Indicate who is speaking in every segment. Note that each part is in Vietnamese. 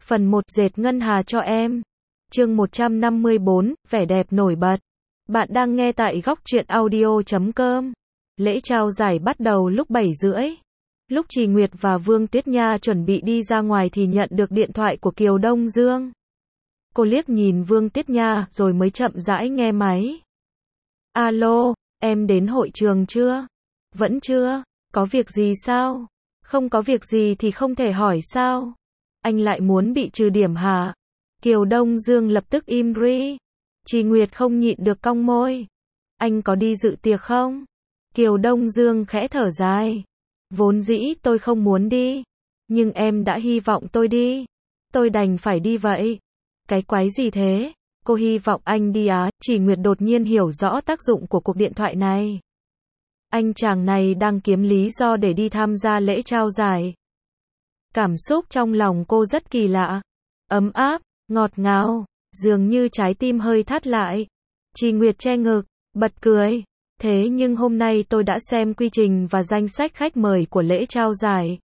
Speaker 1: Phần 1 dệt ngân hà cho em. Chương 154, vẻ đẹp nổi bật. Bạn đang nghe tại góc truyện audio.com. Lễ trao giải bắt đầu lúc 7:30. Lúc Trì Nguyệt và Vương Tuyết Nha chuẩn bị đi ra ngoài thì nhận được điện thoại của Kiều Đông Dương. Cô liếc nhìn Vương Tuyết Nha rồi mới chậm rãi nghe máy. Alo, em đến hội trường chưa? Vẫn chưa, có việc gì sao? Không có việc gì thì không thể hỏi sao? Anh lại muốn bị trừ điểm hả? Kiều Đông Dương lập tức im ri. Trì Nguyệt không nhịn được cong môi. Anh có đi dự tiệc không? Kiều Đông Dương khẽ thở dài. Vốn dĩ tôi không muốn đi. Nhưng em đã hy vọng tôi đi. Tôi đành phải đi vậy. Cái quái gì thế? Cô hy vọng anh đi á? Trì Nguyệt đột nhiên hiểu rõ tác dụng của cuộc điện thoại này. Anh chàng này đang kiếm lý do để đi tham gia lễ trao giải. Cảm xúc trong lòng cô rất kỳ lạ. Ấm áp, ngọt ngào, dường như trái tim hơi thắt lại. Trì Nguyệt che ngực, bật cười. Thế nhưng hôm nay tôi đã xem quy trình và danh sách khách mời của lễ trao giải.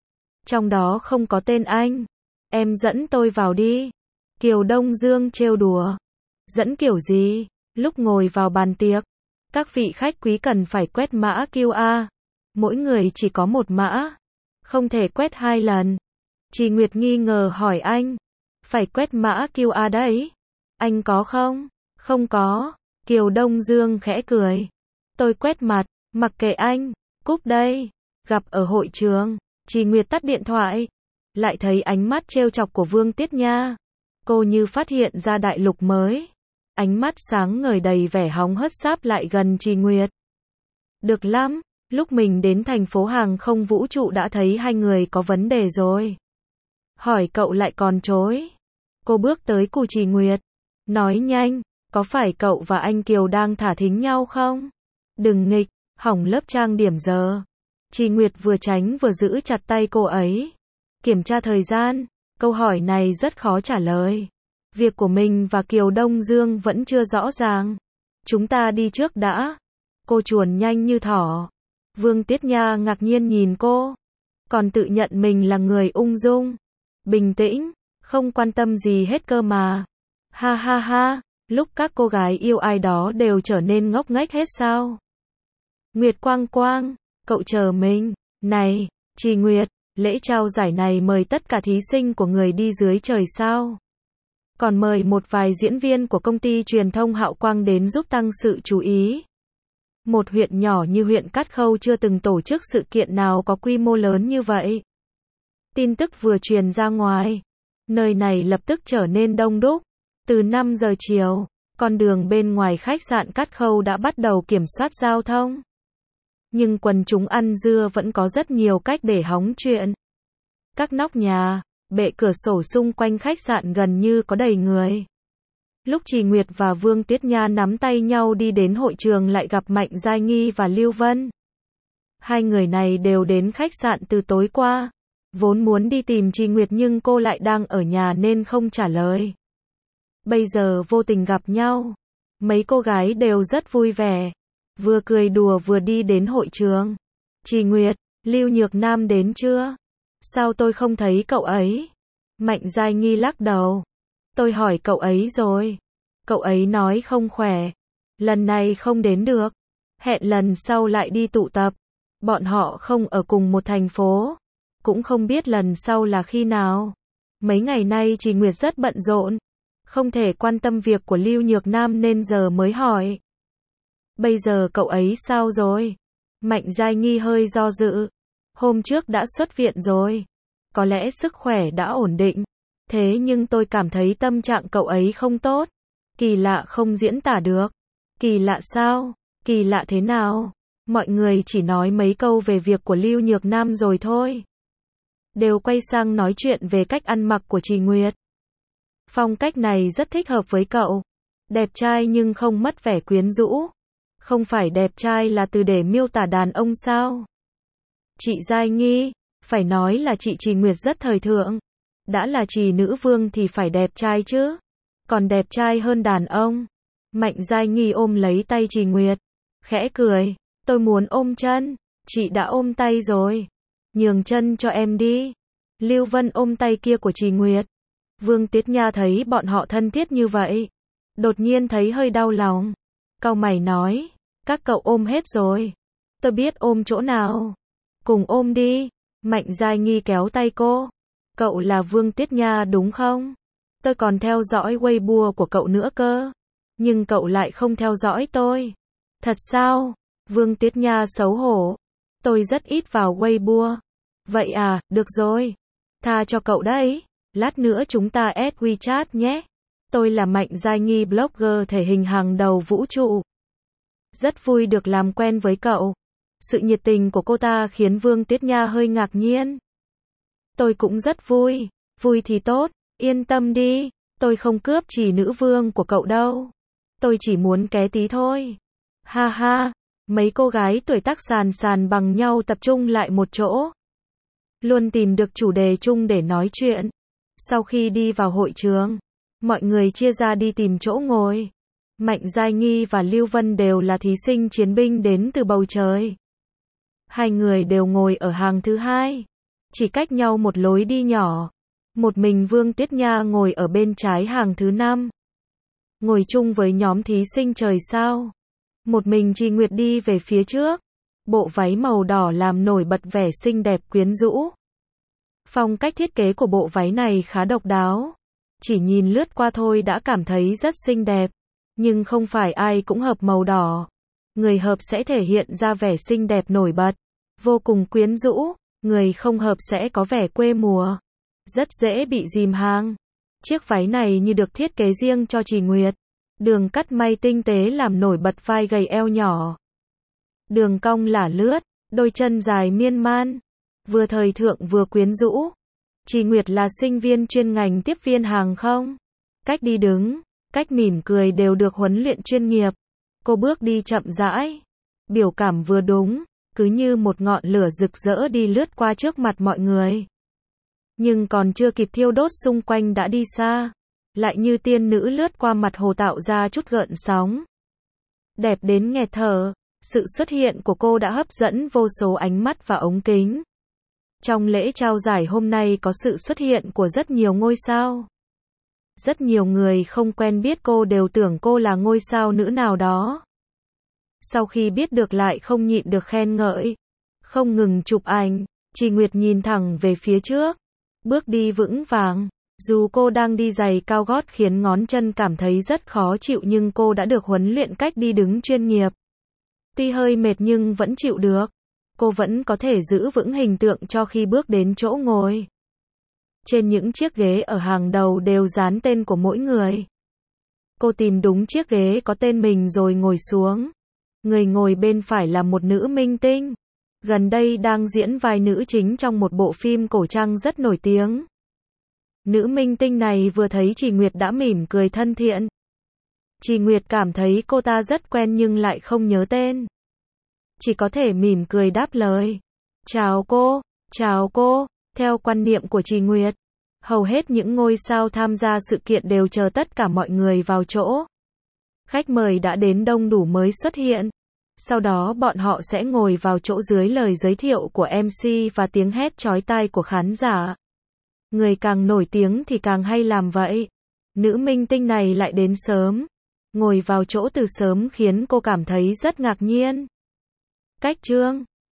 Speaker 1: Trong đó không có tên anh. Em dẫn tôi vào đi. Kiều Đông Dương trêu đùa. Dẫn kiểu gì? Lúc ngồi vào bàn tiệc, các vị khách quý cần phải quét mã QR. Mỗi người chỉ có một mã. Không thể quét 2 lần. Trì Nguyệt nghi ngờ hỏi anh. Phải quét mã QR đấy. Anh có không? Không có. Kiều Đông Dương khẽ cười. Tôi quét mặt, mặc kệ anh. Cúp đây. Gặp ở hội trường. Trì Nguyệt tắt điện thoại. Lại thấy ánh mắt trêu chọc của Vương Tuyết Nha. Cô như phát hiện ra đại lục mới. Ánh mắt sáng ngời đầy vẻ hóng hớt sáp lại gần Trì Nguyệt. Được lắm. Lúc mình đến thành phố hàng không vũ trụ đã thấy hai người có vấn đề rồi. Hỏi cậu lại còn chối. Cô bước tới cù Trì Nguyệt. Nói nhanh, có phải cậu và anh Kiều đang thả thính nhau không? Đừng nghịch, hỏng lớp trang điểm giờ. Trì Nguyệt vừa tránh vừa giữ chặt tay cô ấy. Kiểm tra thời gian, câu hỏi này rất khó trả lời. Việc của mình và Kiều Đông Dương vẫn chưa rõ ràng. Chúng ta đi trước đã. Cô chuồn nhanh như thỏ. Vương Tuyết Nha ngạc nhiên nhìn cô. Còn tự nhận mình là người ung dung, bình tĩnh, không quan tâm gì hết cơ mà. Ha ha ha, lúc các cô gái yêu ai đó đều trở nên ngốc nghếch hết sao? Nguyệt Quang Quang, cậu chờ mình. Này, Trì Nguyệt, lễ trao giải này mời tất cả thí sinh của người đi dưới trời sao? Còn mời một vài diễn viên của công ty truyền thông Hạo Quang đến giúp tăng sự chú ý. Một huyện nhỏ như huyện Cát Khâu chưa từng tổ chức sự kiện nào có quy mô lớn như vậy. Tin tức vừa truyền ra ngoài, nơi này lập tức trở nên đông đúc. Từ 5 giờ chiều, con đường bên ngoài khách sạn Cát Khâu đã bắt đầu kiểm soát giao thông. Nhưng quần chúng ăn dưa vẫn có rất nhiều cách để hóng chuyện. Các nóc nhà, bệ cửa sổ xung quanh khách sạn gần như có đầy người. Lúc Trì Nguyệt và Vương Tuyết Nha nắm tay nhau đi đến hội trường lại gặp Mạnh Giai Nghi và Lưu Vân. Hai người này đều đến khách sạn từ tối qua. Vốn muốn đi tìm Trì Nguyệt nhưng cô lại đang ở nhà nên không trả lời. Bây giờ vô tình gặp nhau. Mấy cô gái đều rất vui vẻ. Vừa cười đùa vừa đi đến hội trường. Trì Nguyệt, Lưu Nhược Nam đến chưa? Sao tôi không thấy cậu ấy? Mạnh Giai Nghi lắc đầu. Tôi hỏi cậu ấy rồi. Cậu ấy nói không khỏe. Lần này không đến được. Hẹn lần sau lại đi tụ tập. Bọn họ không ở cùng một thành phố. Cũng không biết lần sau là khi nào. Mấy ngày nay Trì Nguyệt rất bận rộn. Không thể quan tâm việc của Lưu Nhược Nam nên giờ mới hỏi. Bây giờ cậu ấy sao rồi? Mạnh Giai Nghi hơi do dự. Hôm trước đã xuất viện rồi. Có lẽ sức khỏe đã ổn định. Thế nhưng tôi cảm thấy tâm trạng cậu ấy không tốt. Kỳ lạ không diễn tả được. Kỳ lạ sao? Kỳ lạ thế nào? Mọi người chỉ nói mấy câu về việc của Lưu Nhược Nam rồi thôi. Đều quay sang nói chuyện về cách ăn mặc của Trì Nguyệt. Phong cách này rất thích hợp với cậu. Đẹp trai nhưng không mất vẻ quyến rũ. Không phải đẹp trai là từ để miêu tả đàn ông sao? Chị Giai Nghi, phải nói là chị Trì Nguyệt rất thời thượng. Đã là Trì nữ vương thì phải đẹp trai chứ. Còn đẹp trai hơn đàn ông. Mạnh Giai Nghi ôm lấy tay Trì Nguyệt. Khẽ cười. Tôi muốn ôm chân. Chị đã ôm tay rồi. Nhường chân cho em đi. Lưu Vân ôm tay kia của Trì Nguyệt. Vương Tiết Nha thấy bọn họ thân thiết như vậy, đột nhiên thấy hơi đau lòng. Cau mày nói, các cậu ôm hết rồi. Tôi biết ôm chỗ nào. Cùng ôm đi. Mạnh Giai Nghi kéo tay cô. Cậu là Vương Tiết Nha đúng không? Tôi còn theo dõi Weibo của cậu nữa cơ. Nhưng cậu lại không theo dõi tôi. Thật sao? Vương Tiết Nha xấu hổ. Tôi rất ít vào Weibo. Vậy à, được rồi. Tha cho cậu đấy. Lát nữa chúng ta add WeChat nhé. Tôi là Mạnh Giai Nghi, blogger thể hình hàng đầu vũ trụ. Rất vui được làm quen với cậu. Sự nhiệt tình của cô ta khiến Vương Tiết Nha hơi ngạc nhiên. Tôi cũng rất vui. Vui thì tốt, yên tâm đi. Tôi không cướp chỉ nữ vương của cậu đâu. Tôi chỉ muốn ké tí thôi. Ha ha, mấy cô gái tuổi tác sàn sàn bằng nhau tập trung lại một chỗ. Luôn tìm được chủ đề chung để nói chuyện. Sau khi đi vào hội trường, mọi người chia ra đi tìm chỗ ngồi. Mạnh Giai Nghi và Lưu Vân đều là thí sinh chiến binh đến từ bầu trời. Hai người đều ngồi ở hàng thứ hai, chỉ cách nhau một lối đi nhỏ. Một mình Vương Tiết Nha ngồi ở bên trái hàng thứ 5. Ngồi chung với nhóm thí sinh trời sao. Một mình Trì Nguyệt đi về phía trước. Bộ váy màu đỏ làm nổi bật vẻ xinh đẹp quyến rũ. Phong cách thiết kế của bộ váy này khá độc đáo. Chỉ nhìn lướt qua thôi đã cảm thấy rất xinh đẹp. Nhưng không phải ai cũng hợp màu đỏ. Người hợp sẽ thể hiện ra vẻ xinh đẹp nổi bật, vô cùng quyến rũ. Người không hợp sẽ có vẻ quê mùa, rất dễ bị dìm hàng. Chiếc váy này như được thiết kế riêng cho Trì Nguyệt. Đường cắt may tinh tế làm nổi bật vai gầy eo nhỏ. Đường cong lả lướt, đôi chân dài miên man. Vừa thời thượng vừa quyến rũ. Trì Nguyệt là sinh viên chuyên ngành tiếp viên hàng không. Cách đi đứng, cách mỉm cười đều được huấn luyện chuyên nghiệp. Cô bước đi chậm rãi. Biểu cảm vừa đúng, cứ như một ngọn lửa rực rỡ đi lướt qua trước mặt mọi người. Nhưng còn chưa kịp thiêu đốt xung quanh đã đi xa. Lại như tiên nữ lướt qua mặt hồ tạo ra chút gợn sóng. Đẹp đến nghẹt thở. Sự xuất hiện của cô đã hấp dẫn vô số ánh mắt và ống kính. Trong lễ trao giải hôm nay có sự xuất hiện của rất nhiều ngôi sao. Rất nhiều người không quen biết cô đều tưởng cô là ngôi sao nữ nào đó. Sau khi biết được lại không nhịn được khen ngợi. Không ngừng chụp ảnh, Trì Nguyệt nhìn thẳng về phía trước. Bước đi vững vàng. Dù cô đang đi giày cao gót khiến ngón chân cảm thấy rất khó chịu nhưng cô đã được huấn luyện cách đi đứng chuyên nghiệp. Tuy hơi mệt nhưng vẫn chịu được. Cô vẫn có thể giữ vững hình tượng cho khi bước đến chỗ ngồi. Trên những chiếc ghế ở hàng đầu đều dán tên của mỗi người. Cô tìm đúng chiếc ghế có tên mình rồi ngồi xuống. Người ngồi bên phải là một nữ minh tinh. Gần đây đang diễn vai nữ chính trong một bộ phim cổ trang rất nổi tiếng. Nữ minh tinh này vừa thấy Trì Nguyệt đã mỉm cười thân thiện. Trì Nguyệt cảm thấy cô ta rất quen nhưng lại không nhớ tên. Chỉ có thể mỉm cười đáp lời. Chào cô. Theo quan niệm của Trì Nguyệt, hầu hết những ngôi sao tham gia sự kiện đều chờ tất cả mọi người vào chỗ. Khách mời đã đến đông đủ mới xuất hiện. Sau đó bọn họ sẽ ngồi vào chỗ dưới lời giới thiệu của MC và tiếng hét chói tai của khán giả. Người càng nổi tiếng thì càng hay làm vậy. Nữ minh tinh này lại đến sớm. Ngồi vào chỗ từ sớm khiến cô cảm thấy rất ngạc nhiên. Cách trương,